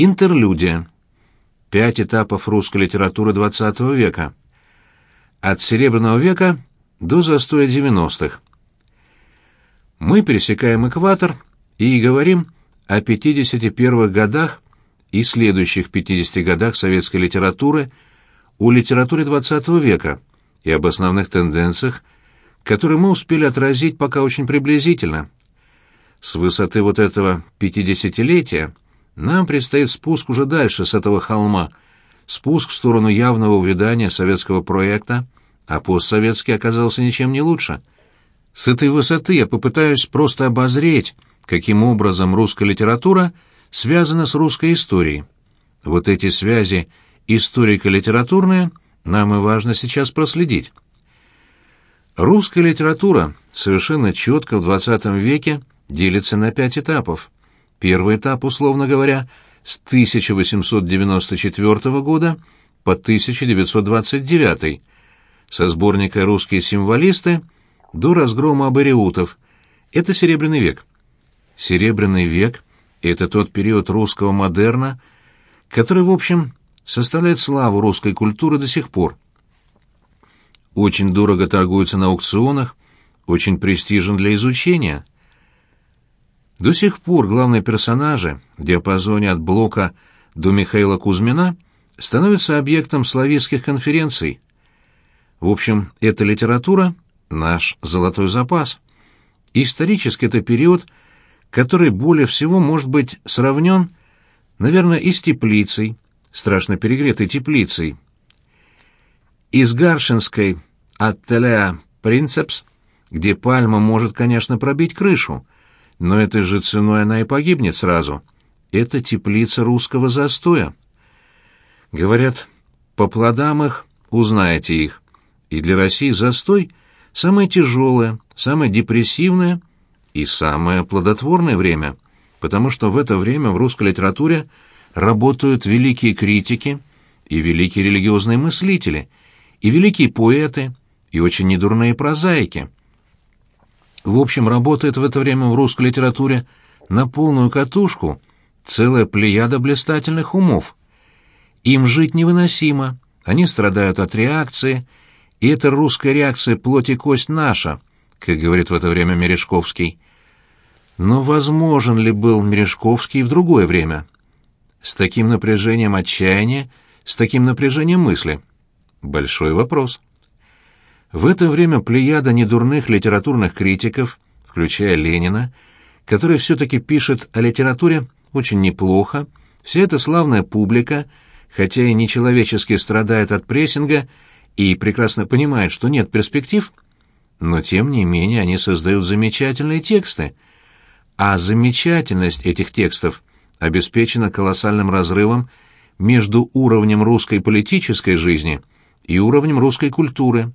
Интерлюдия. 5 этапов русской литературы XX века. От Серебряного века до застоя 90-х. Мы пересекаем экватор и говорим о 51-х годах и следующих 50 годах советской литературы, о литературе XX века и об основных тенденциях, которые мы успели отразить пока очень приблизительно. С высоты вот этого 50-летия нам предстоит спуск уже дальше с этого холма, спуск в сторону явного увядания советского проекта, а постсоветский оказался ничем не лучше. С этой высоты я попытаюсь просто обозреть, каким образом русская литература связана с русской историей. Вот эти связи историко-литературные нам и важно сейчас проследить. Русская литература совершенно четко в XX веке делится на 5 этапов. Первый этап, условно говоря, с 1894 года по 1929, со сборника «Русские символисты» до разгрома абориутов. Это Серебряный век. Серебряный век — это тот период русского модерна, который, в общем, составляет славу русской культуры до сих пор. Очень дорого торгуется на аукционах, очень престижен для изучения. До сих пор главные персонажи в диапазоне от Блока до Михаила Кузьмина становятся объектом славистских конференций. В общем, эта литература — наш золотой запас. Исторически это период, который более всего может быть сравнен, наверное, и с Теплицей, страшно перегретой Теплицей. Из Гаршинской «Аттелеа Принцепс», где пальма может, конечно, пробить крышу, но этой же ценой она и погибнет сразу. Это теплица русского застоя. Говорят, по плодам их узнаете их. И для России застой — самое тяжелое, самое депрессивное и самое плодотворное время, потому что в это время в русской литературе работают великие критики и великие религиозные мыслители, и великие поэты, и очень недурные прозаики. В общем, работает в это время в русской литературе на полную катушку целая плеяда блистательных умов. Им жить невыносимо, они страдают от реакции, и эта русская реакция плоть и кость наша, как говорит в это время Мережковский. Но возможен ли был Мережковский в другое время? С таким напряжением отчаяния, с таким напряжением мысли? Большой вопрос. В это время плеяда недурных литературных критиков, включая Ленина, который все-таки пишет о литературе очень неплохо, вся эта славная публика, хотя и нечеловечески страдает от прессинга и прекрасно понимает, что нет перспектив, но тем не менее они создают замечательные тексты, а замечательность этих текстов обеспечена колоссальным разрывом между уровнем русской политической жизни и уровнем русской культуры.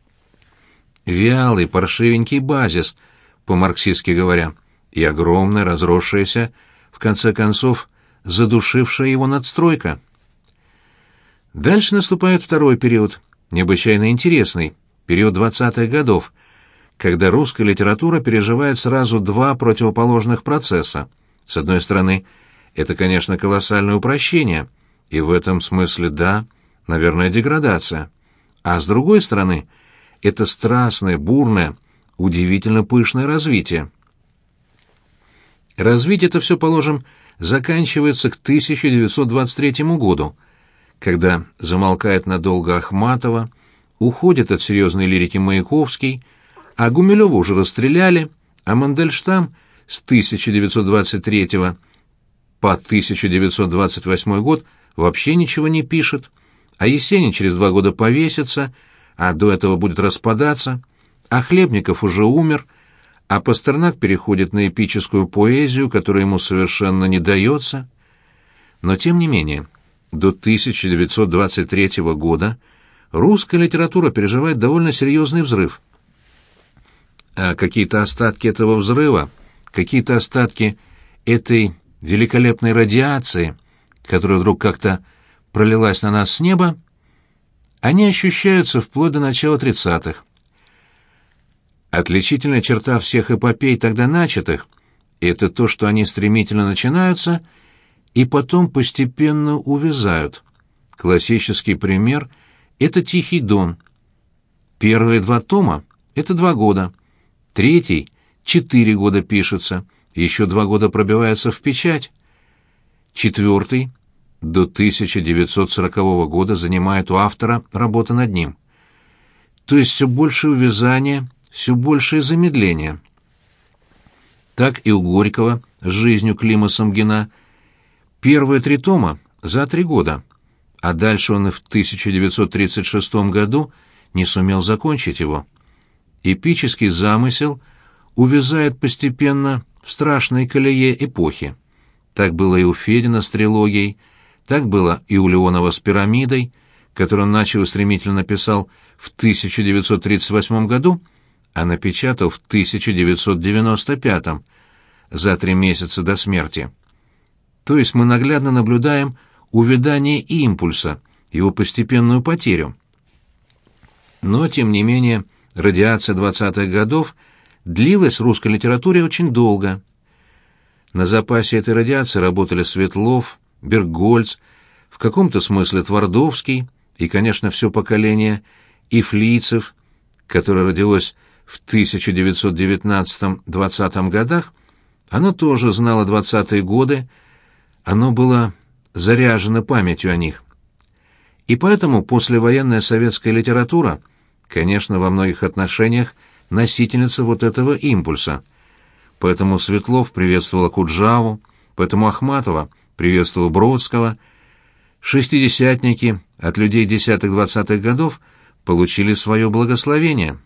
Вялый, паршивенький базис, по-марксистски говоря, и огромная, разросшаяся, в конце концов, задушившая его надстройка. Дальше наступает второй период, необычайно интересный, период 20-х годов, когда русская литература переживает сразу два противоположных процесса. С одной стороны, это, конечно, колоссальное упрощение, и в этом смысле, да, наверное, деградация. А с другой стороны, это страстное, бурное, удивительно пышное развитие. Развитие это все, положим, заканчивается к 1923 году, когда замолкает надолго Ахматова, уходит от серьезной лирики Маяковский, а Гумилева уже расстреляли, а Мандельштам с 1923 по 1928 год вообще ничего не пишет, а Есенин через 2 года повесится, а до этого будет распадаться, а Хлебников уже умер, а Пастернак переходит на эпическую поэзию, которая ему совершенно не дается. Но тем не менее, до 1923 года русская литература переживает довольно серьезный взрыв. А какие-то остатки этого взрыва, какие-то остатки этой великолепной радиации, которая вдруг как-то пролилась на нас с неба, они ощущаются вплоть до начала 30-х. Отличительная черта всех эпопей тогда начатых — это то, что они стремительно начинаются и потом постепенно увязают. Классический пример — это «Тихий Дон». Первые 2 тома — это 2 года. Третий — 4 года пишется, еще 2 года пробивается в печать. Четвертый — до 1940 года занимает у автора работа над ним. То есть все большее увязание, все большее замедление. Так и у Горького с жизнью Клима Самгина. Первые 3 тома за 3 года, а дальше он и в 1936 году не сумел закончить его. Эпический замысел увязает постепенно в страшной колее эпохи. Так было и у Федина с трилогией, так было и у Леонова с «Пирамидой», которую он начал и стремительно написал в 1938 году, а напечатал в 1995, за 3 месяца до смерти. То есть мы наглядно наблюдаем увядание импульса, его постепенную потерю. Но, тем не менее, радиация 20-х годов длилась в русской литературе очень долго. На запасе этой радиации работали Светлов, Берггольц, в каком-то смысле Твардовский и, конечно, все поколение Ифлийцев, которое родилось в 1919-20 годах, оно тоже знало 20-е годы, оно было заряжено памятью о них. И поэтому послевоенная советская литература, конечно, во многих отношениях носительница вот этого импульса. Поэтому Светлов приветствовал Акуджаву, поэтому Ахматова приветствовал Бродского. Шестидесятники от людей 10-20-х годов получили свое благословение.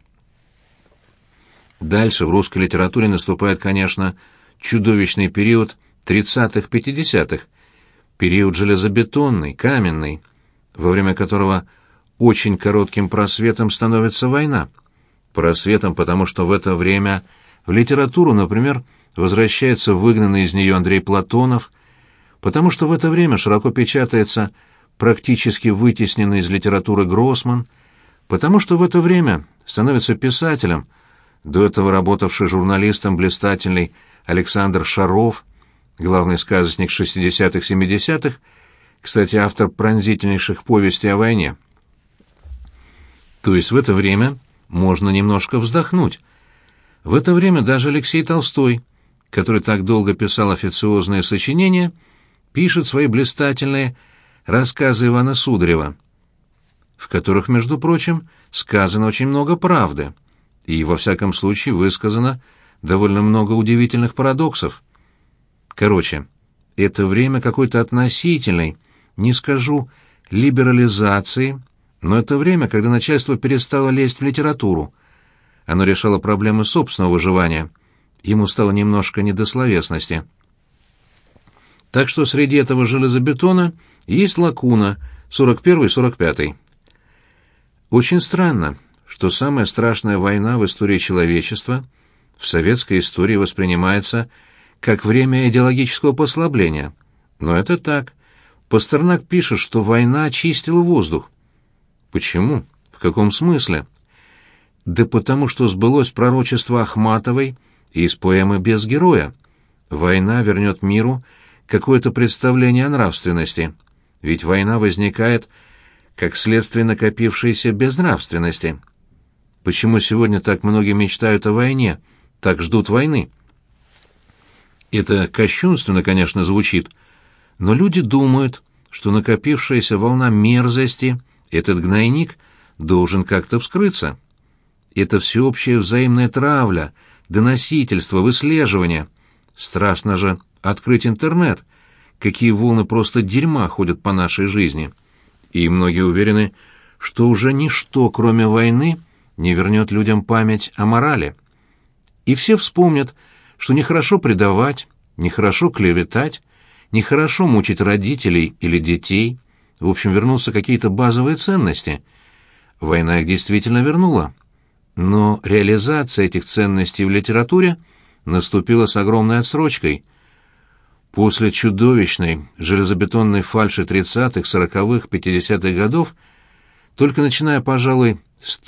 Дальше в русской литературе наступает, конечно, чудовищный период 30-х-50-х, период железобетонный, каменный, во время которого очень коротким просветом становится война. Просветом, потому что в это время в литературу, например, возвращается выгнанный из нее Андрей Платонов, потому что в это время широко печатается практически вытесненный из литературы Гроссман, потому что в это время становится писателем, до этого работавший журналистом блистательный Александр Шаров, главный сказочник 60-х-70-х, кстати, автор пронзительнейших повестей о войне. То есть в это время можно немножко вздохнуть. В это время даже Алексей Толстой, который так долго писал официозные сочинения, пишет свои блистательные рассказы Ивана Сударева, в которых, между прочим, сказано очень много правды, и, во всяком случае, высказано довольно много удивительных парадоксов. Короче, это время какой-то относительной, не скажу, либерализации, но это время, когда начальство перестало лезть в литературу. Оно решало проблемы собственного выживания. Ему стало немножко не до словесности. Так что среди этого железобетона есть лакуна 41-45. Очень странно, что самая страшная война в истории человечества в советской истории воспринимается как время идеологического послабления. Но это так. Пастернак пишет, что война очистила воздух. Почему? В каком смысле? Да потому что сбылось пророчество Ахматовой из поэмы «Без героя». Война вернет миру какое-то представление о нравственности. Ведь война возникает как следствие накопившейся безнравственности. Почему сегодня так многие мечтают о войне, так ждут войны? Это кощунственно, конечно, звучит, но люди думают, что накопившаяся волна мерзости, этот гнойник, должен как-то вскрыться. Это всеобщая взаимная травля, доносительство, выслеживание. Страшно же открыть интернет, какие волны просто дерьма ходят по нашей жизни. И многие уверены, что уже ничто, кроме войны, не вернет людям память о морали. И все вспомнят, что нехорошо предавать, нехорошо клеветать, нехорошо мучить родителей или детей. В общем, вернутся какие-то базовые ценности. Война их действительно вернула. Но реализация этих ценностей в литературе наступила с огромной отсрочкой. После чудовищной железобетонной фальши 30-х, 40-х, 50-х годов, только начиная, пожалуй, с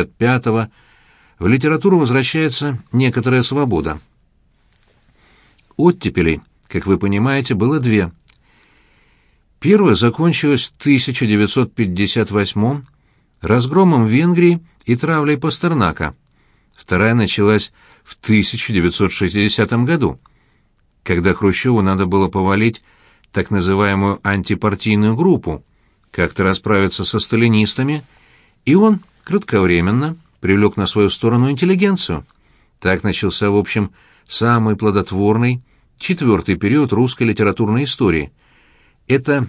1954-55 в литературу возвращается некоторая свобода. Оттепелей, как вы понимаете, было две. Первая закончилась в 1958 разгромом Венгрии и травлей Пастернака. Вторая началась в 1960 году, когда Хрущеву надо было повалить так называемую антипартийную группу, как-то расправиться со сталинистами, и он кратковременно привлек на свою сторону интеллигенцию. Так начался, в общем, самый плодотворный четвертый период русской литературной истории. Это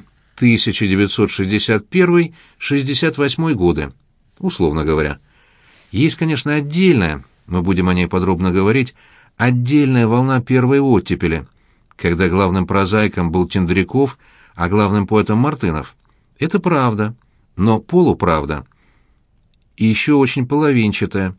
1961-68 годы, условно говоря. Есть, конечно, отдельная, мы будем о ней подробно говорить, отдельная волна первой оттепели, когда главным прозаиком был Тендряков, а главным поэтом Мартынов. Это правда, но полуправда. И еще очень половинчатая.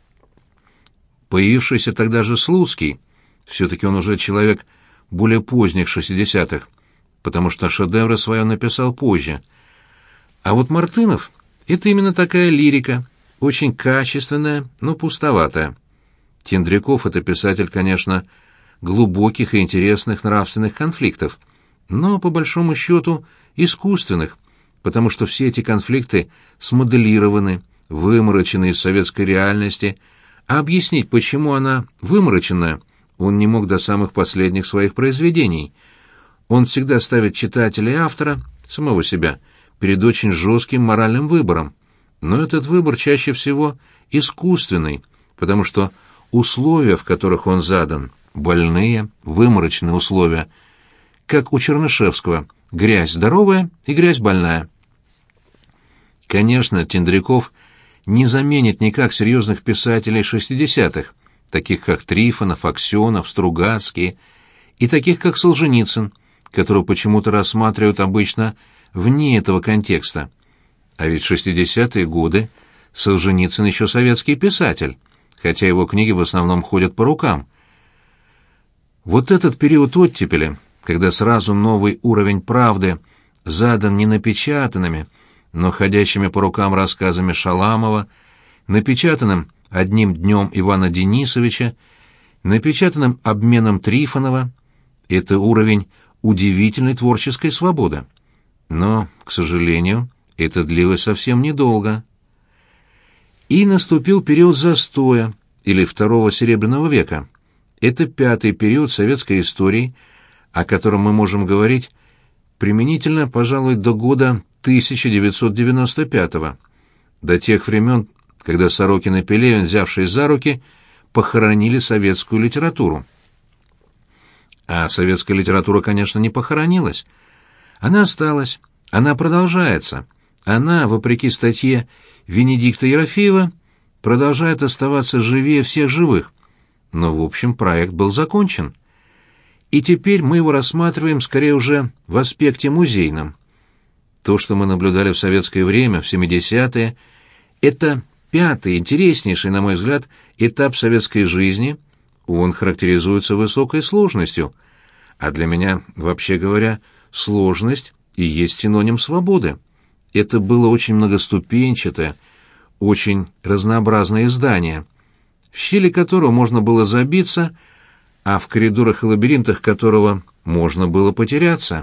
Появившийся тогда же Слуцкий, все-таки он уже человек более поздних 60-х, потому что шедевры свои он написал позже. А вот Мартынов — это именно такая лирика, очень качественная, но пустоватая. Тендряков — это писатель, конечно, глубоких и интересных нравственных конфликтов, но, по большому счету, искусственных, потому что все эти конфликты смоделированы, выморочены из советской реальности, а объяснить, почему она вымороченная, он не мог до самых последних своих произведений. Он всегда ставит читателя и автора, самого себя, перед очень жестким моральным выбором. Но этот выбор чаще всего искусственный, потому что условия, в которых он задан, больные, выморочные условия, как у Чернышевского, грязь здоровая и грязь больная. Конечно, Тендряков не заменит никак серьезных писателей 60-х, таких как Трифонов, Аксенов, Стругацкий, и таких как Солженицын, которого почему-то рассматривают обычно вне этого контекста. А ведь в 60-е годы Солженицын еще советский писатель, хотя его книги в основном ходят по рукам. Вот этот период оттепели, когда сразу новый уровень правды задан не напечатанными, но ходящими по рукам рассказами Шаламова, напечатанным одним днем Ивана Денисовича, напечатанным обменом Трифонова, это уровень удивительной творческой свободы. Но, к сожалению, это длилось совсем недолго. И наступил период застоя, или второго Серебряного века. Это пятый период советской истории, о котором мы можем говорить применительно, пожалуй, до года 1995-го, до тех времен, когда Сорокин и Пелевин, взявшись за руки, похоронили советскую литературу. А советская литература, конечно, не похоронилась. Она осталась, она продолжается. Она, вопреки статье Венедикта Ерофеева, продолжает оставаться живее всех живых. Но, в общем, проект был закончен. И теперь мы его рассматриваем скорее уже в аспекте музейном. То, что мы наблюдали в советское время, в 70-е, это пятый, интереснейший, на мой взгляд, этап советской жизни. Он характеризуется высокой сложностью. А для меня, вообще говоря, сложность и есть синоним свободы. Это было очень многоступенчатое, очень разнообразное издание, в щели которого можно было забиться, а в коридорах и лабиринтах которого можно было потеряться.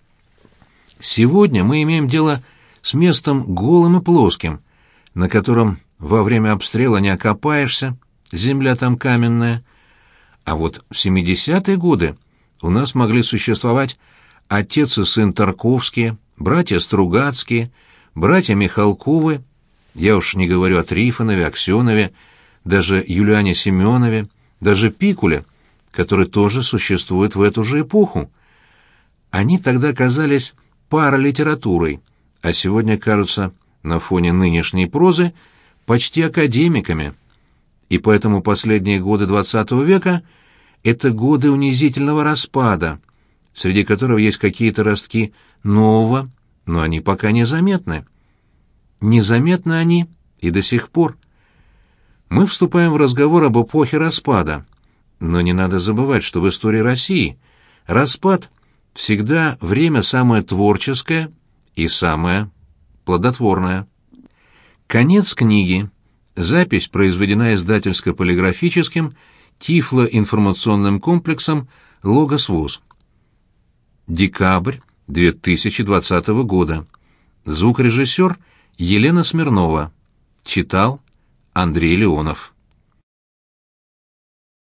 Сегодня мы имеем дело с местом голым и плоским, на котором во время обстрела не окопаешься, земля там каменная. А вот в 70-е годы у нас могли существовать отец и сын Тарковские, братья Стругацкие, братья Михалковы, я уж не говорю о Трифонове, Аксенове, даже Юлиане Семенове, даже Пикуле, который тоже существует в эту же эпоху. Они тогда казались паралитературой, а сегодня кажутся на фоне нынешней прозы почти академиками. И поэтому последние годы XX века — это годы унизительного распада, среди которого есть какие-то ростки нового, но они пока незаметны. Незаметны они и до сих пор. Мы вступаем в разговор об эпохе распада, но не надо забывать, что в истории России распад всегда время самое творческое и самое плодотворное. Конец книги. Запись произведена издательско-полиграфическим Тифло-информационным комплексом Логос ВОЗ. Декабрь 2020 года. Звукорежиссер Елена Смирнова. Читал Андрей Леонов.